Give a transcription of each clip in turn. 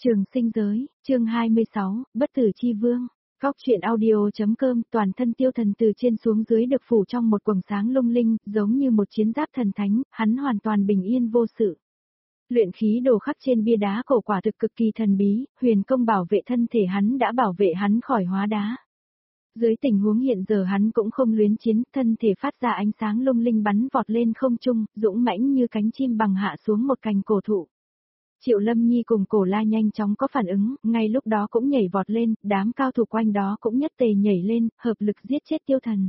Trường sinh giới, chương 26, bất tử chi vương. Góc truyện audio.com. Toàn thân tiêu thần từ trên xuống dưới được phủ trong một quầng sáng lung linh, giống như một chiến giáp thần thánh, hắn hoàn toàn bình yên vô sự. Luyện khí đồ khắc trên bia đá cổ quả thực cực kỳ thần bí, huyền công bảo vệ thân thể hắn đã bảo vệ hắn khỏi hóa đá. Dưới tình huống hiện giờ hắn cũng không luyến chiến, thân thể phát ra ánh sáng lung linh bắn vọt lên không trung, dũng mãnh như cánh chim bằng hạ xuống một cành cổ thụ. Triệu Lâm Nhi cùng Cổ La nhanh chóng có phản ứng, ngay lúc đó cũng nhảy vọt lên, đám cao thủ quanh đó cũng nhất tề nhảy lên, hợp lực giết chết tiêu thần.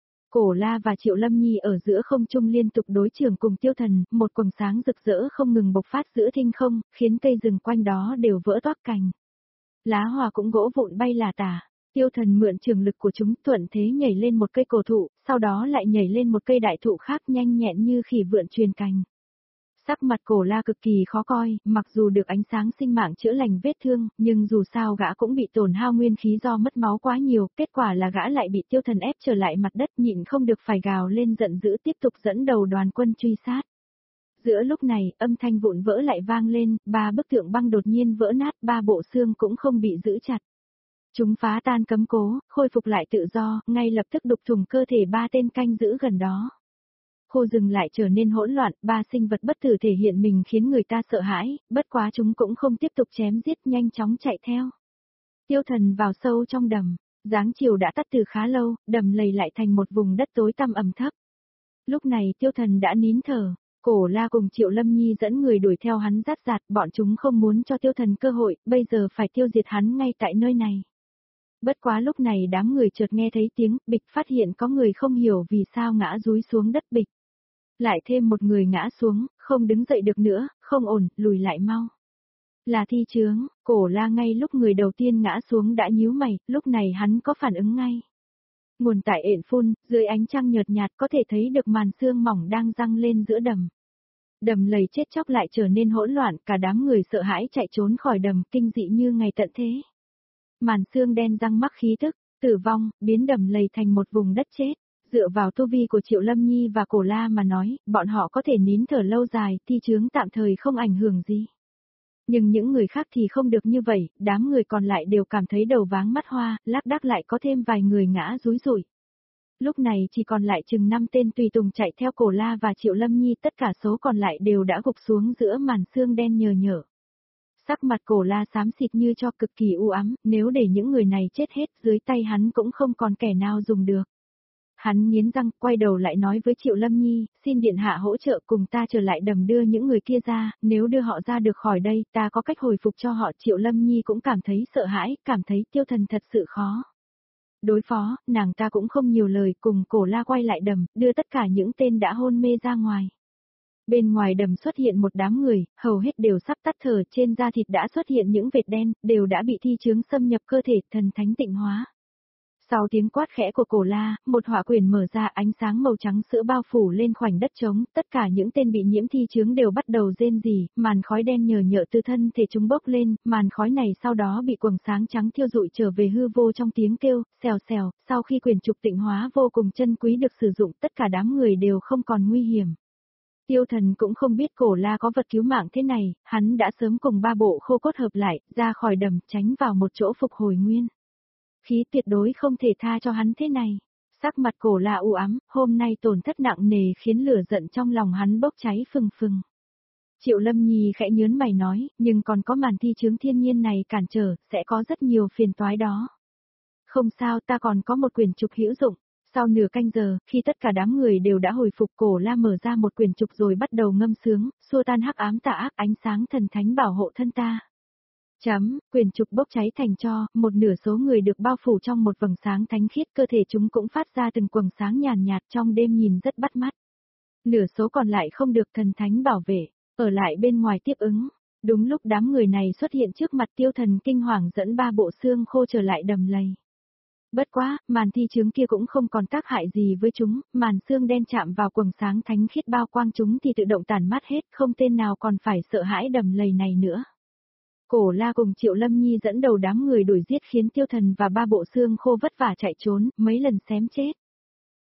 Cổ La và Triệu Lâm Nhi ở giữa không trung liên tục đối chưởng cùng tiêu thần, một quầng sáng rực rỡ không ngừng bộc phát giữa thinh không, khiến cây rừng quanh đó đều vỡ toác cành. Lá hoa cũng gỗ vụn bay là tả. Tiêu thần mượn trường lực của chúng thuận thế nhảy lên một cây cổ thụ, sau đó lại nhảy lên một cây đại thụ khác nhanh nhẹn như khỉ vượn truyền cành. Sắc mặt Cổ La cực kỳ khó coi, mặc dù được ánh sáng sinh mạng chữa lành vết thương, nhưng dù sao gã cũng bị tổn hao nguyên khí do mất máu quá nhiều, kết quả là gã lại bị tiêu thần ép trở lại mặt đất, nhịn không được phải gào lên giận dữ tiếp tục dẫn đầu đoàn quân truy sát. Giữa lúc này, âm thanh vụn vỡ lại vang lên, 3 bức tượng băng đột nhiên vỡ nát, 3 bộ xương cũng không bị giữ chặt. Chúng phá tan cấm cố, khôi phục lại tự do, ngay lập tức đục thủng cơ thể 3 tên canh giữ gần đó. Khu rừng lại trở nên hỗn loạn, 3 sinh vật bất tử thể hiện mình khiến người ta sợ hãi, bất quá chúng cũng không tiếp tục chém giết, nhanh chóng chạy theo. Tiêu thần vào sâu trong đầm, dáng chiều đã tắt từ khá lâu, đầm lầy lại thành một vùng đất tối tăm ẩm thấp. Lúc này tiêu thần đã nín thở, Cổ La cùng Triệu Lâm Nhi dẫn người đuổi theo hắn rát rạt, bọn chúng không muốn cho tiêu thần cơ hội, bây giờ phải tiêu diệt hắn ngay tại nơi này. Bất quá lúc này đám người chợt nghe thấy tiếng bịch, phát hiện có người không hiểu vì sao ngã dúi xuống đất bịch. Lại thêm một người ngã xuống, không đứng dậy được nữa, không ổn, lùi lại mau. Là thi chướng, Cổ La ngay lúc người đầu tiên ngã xuống đã nhíu mày, lúc này hắn có phản ứng ngay. Nguồn tại ện phun, dưới ánh trăng nhợt nhạt có thể thấy được màn sương mỏng đang răng lên giữa đầm. Đầm lầy chết chóc lại trở nên hỗn loạn, cả đám người sợ hãi chạy trốn khỏi đầm, kinh dị như ngày tận thế. Màn sương đen răng mắc khí tức, tử vong, biến đầm lầy thành một vùng đất chết. Dựa vào tu vi của Triệu Lâm Nhi và Cổ La mà nói, bọn họ có thể nín thở lâu dài, thi chướng tạm thời không ảnh hưởng gì. Nhưng những người khác thì không được như vậy, đám người còn lại đều cảm thấy đầu váng mắt hoa, lác đác lại có thêm vài người ngã rúi rủi. Lúc này chỉ còn lại chừng 5 tên tùy tùng chạy theo Cổ La và Triệu Lâm Nhi, tất cả số còn lại đều đã gục xuống giữa màn sương đen nhờ nhở. Sắc mặt Cổ La xám xịt như cho cực kỳ u ám, nếu để những người này chết hết dưới tay hắn cũng không còn kẻ nào dùng được. Hắn nghiến răng, quay đầu lại nói với Triệu Lâm Nhi, xin điện hạ hỗ trợ cùng ta trở lại đầm đưa những người kia ra, nếu đưa họ ra được khỏi đây, ta có cách hồi phục cho họ. Triệu Lâm Nhi cũng cảm thấy sợ hãi, cảm thấy tiêu thần thật sự khó đối phó, nàng ta cũng không nhiều lời, cùng Cổ La quay lại đầm, đưa tất cả những tên đã hôn mê ra ngoài. Bên ngoài đầm xuất hiện một đám người, hầu hết đều sắp tắt thở, trên da thịt đã xuất hiện những vệt đen, đều đã bị thi chướng xâm nhập cơ thể, thần thánh tịnh hóa. Sau tiếng quát khẽ của Cổ La, một hỏa quyển mở ra, ánh sáng màu trắng sữa bao phủ lên khoảnh đất trống, tất cả những tên bị nhiễm thi chướng đều bắt đầu rên rỉ, màn khói đen nhờ nhợ từ thân thể chúng bốc lên, màn khói này sau đó bị quầng sáng trắng thiêu rụi trở về hư vô trong tiếng kêu, xèo xèo, sau khi quyển trục tịnh hóa vô cùng chân quý được sử dụng, tất cả đám người đều không còn nguy hiểm. Tiêu thần cũng không biết Cổ La có vật cứu mạng thế này, hắn đã sớm cùng 3 bộ khô cốt hợp lại, ra khỏi đầm, tránh vào một chỗ phục hồi nguyên khí, tuyệt đối không thể tha cho hắn thế này. Sắc mặt Cổ La u ám, hôm nay tổn thất nặng nề khiến lửa giận trong lòng hắn bốc cháy phừng phừng. Triệu Lâm Nhi khẽ nhớn mày nói, nhưng còn có màn thi chướng thiên nhiên này cản trở, sẽ có rất nhiều phiền toái đó. Không sao, ta còn có một quyển trục hữu dụng. Sau nửa canh giờ, khi tất cả đám người đều đã hồi phục, Cổ La mở ra một quyển trục rồi bắt đầu ngâm sướng, xua tan hắc ám tà ác, ánh sáng thần thánh bảo hộ thân ta. Quyển trục bốc cháy thành tro, một nửa số người được bao phủ trong một vầng sáng thánh khiết, cơ thể chúng cũng phát ra từng quầng sáng nhàn nhạt trong đêm nhìn rất bắt mắt. Nửa số còn lại không được thần thánh bảo vệ, ở lại bên ngoài tiếp ứng. Đúng lúc đám người này xuất hiện trước mặt tiêu thần, kinh hoàng dẫn 3 bộ xương khô trở lại đầm lầy. Bất quá, màn thi chướng kia cũng không còn tác hại gì với chúng, màn xương đen chạm vào quầng sáng thánh khiết bao quang chúng thì tự động tản mát hết, không tên nào còn phải sợ hãi đầm lầy này nữa. Cổ La cùng Triệu Lâm Nhi dẫn đầu đám người đuổi giết khiến tiêu thần và 3 bộ xương khô vất vả chạy trốn, mấy lần xém chết.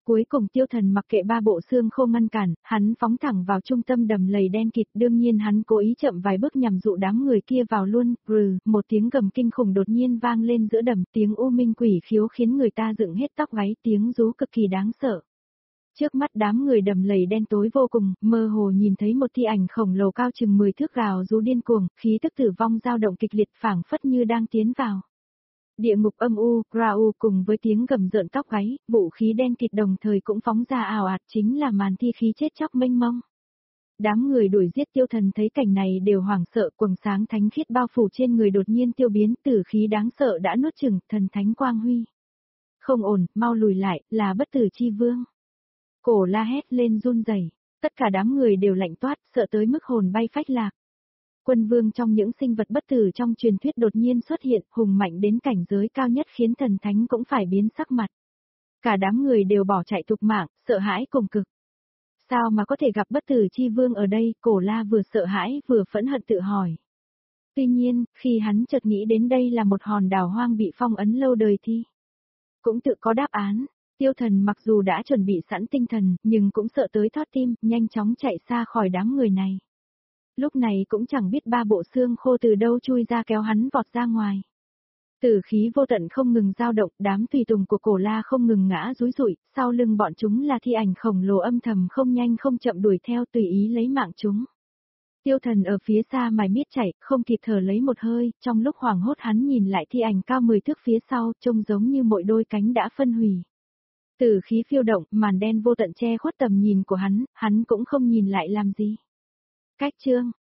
Cuối cùng Tiêu Thần mặc kệ ba bộ xương khô ngăn cản, hắn phóng thẳng vào trung tâm đầm lầy đen kịt, đương nhiên hắn cố ý chậm vài bước nhằm dụ đám người kia vào luôn, một tiếng gầm kinh khủng đột nhiên vang lên giữa đầm, tiếng u minh quỷ khiếu khiến người ta dựng hết tóc gáy, tiếng rú cực kỳ đáng sợ. Trước mắt đám người đầm lầy đen tối vô cùng, mơ hồ nhìn thấy một thi ảnh khổng lồ cao chừng 10 thước gào rú điên cuồng, khí tức tử vong dao động kịch liệt phảng phất như đang tiến vào. Địa ngục âm u, Grau cùng với tiếng gầm rợn tóc gáy, vũ khí đen kịt đồng thời cũng phóng ra ào ạt chính là màn thi khí chết chóc mênh mông. Đám người đuổi giết Tiêu Thần thấy cảnh này đều hoảng sợ, quầng sáng thánh khiết bao phủ trên người đột nhiên tiêu biến, tử khí đáng sợ đã nuốt chửng thần thánh quang huy. Không ổn, mau lùi lại, là bất tử chi vương. Cổ la hét lên run rẩy, tất cả đám người đều lạnh toát, sợ tới mức hồn bay phách lạc. Quân vương trong những sinh vật bất tử trong truyền thuyết đột nhiên xuất hiện, hùng mạnh đến cảnh giới cao nhất khiến thần thánh cũng phải biến sắc mặt. Cả đám người đều bỏ chạy thục mạng, sợ hãi cùng cực. Sao mà có thể gặp bất tử chi vương ở đây, cổ la vừa sợ hãi vừa phẫn hận tự hỏi. Tuy nhiên, khi hắn chợt nghĩ đến đây là một hòn đảo hoang bị phong ấn lâu đời thì cũng tự có đáp án. Tiêu Thần mặc dù đã chuẩn bị sẵn tinh thần, nhưng cũng sợ tới thót tim, nhanh chóng chạy xa khỏi đám người này. Lúc này cũng chẳng biết ba bộ xương khô từ đâu chui ra kéo hắn vọt ra ngoài. Tử khí vô tận không ngừng dao động, đám tùy tùng của cổ la không ngừng ngã rúi rủi, sau lưng bọn chúng là thi ảnh khổng lồ âm thầm không nhanh không chậm đuổi theo tùy ý lấy mạng chúng. Tiêu Thần ở phía xa mải miết chạy, không kịp thở lấy một hơi, trong lúc hoảng hốt hắn nhìn lại thi ảnh cao 10 thước phía sau, trông giống như mỗi đôi cánh đã phân hủy. Tử khí phiêu động, màn đen vô tận che khuất tầm nhìn của hắn cũng không nhìn lại làm gì. Cách chương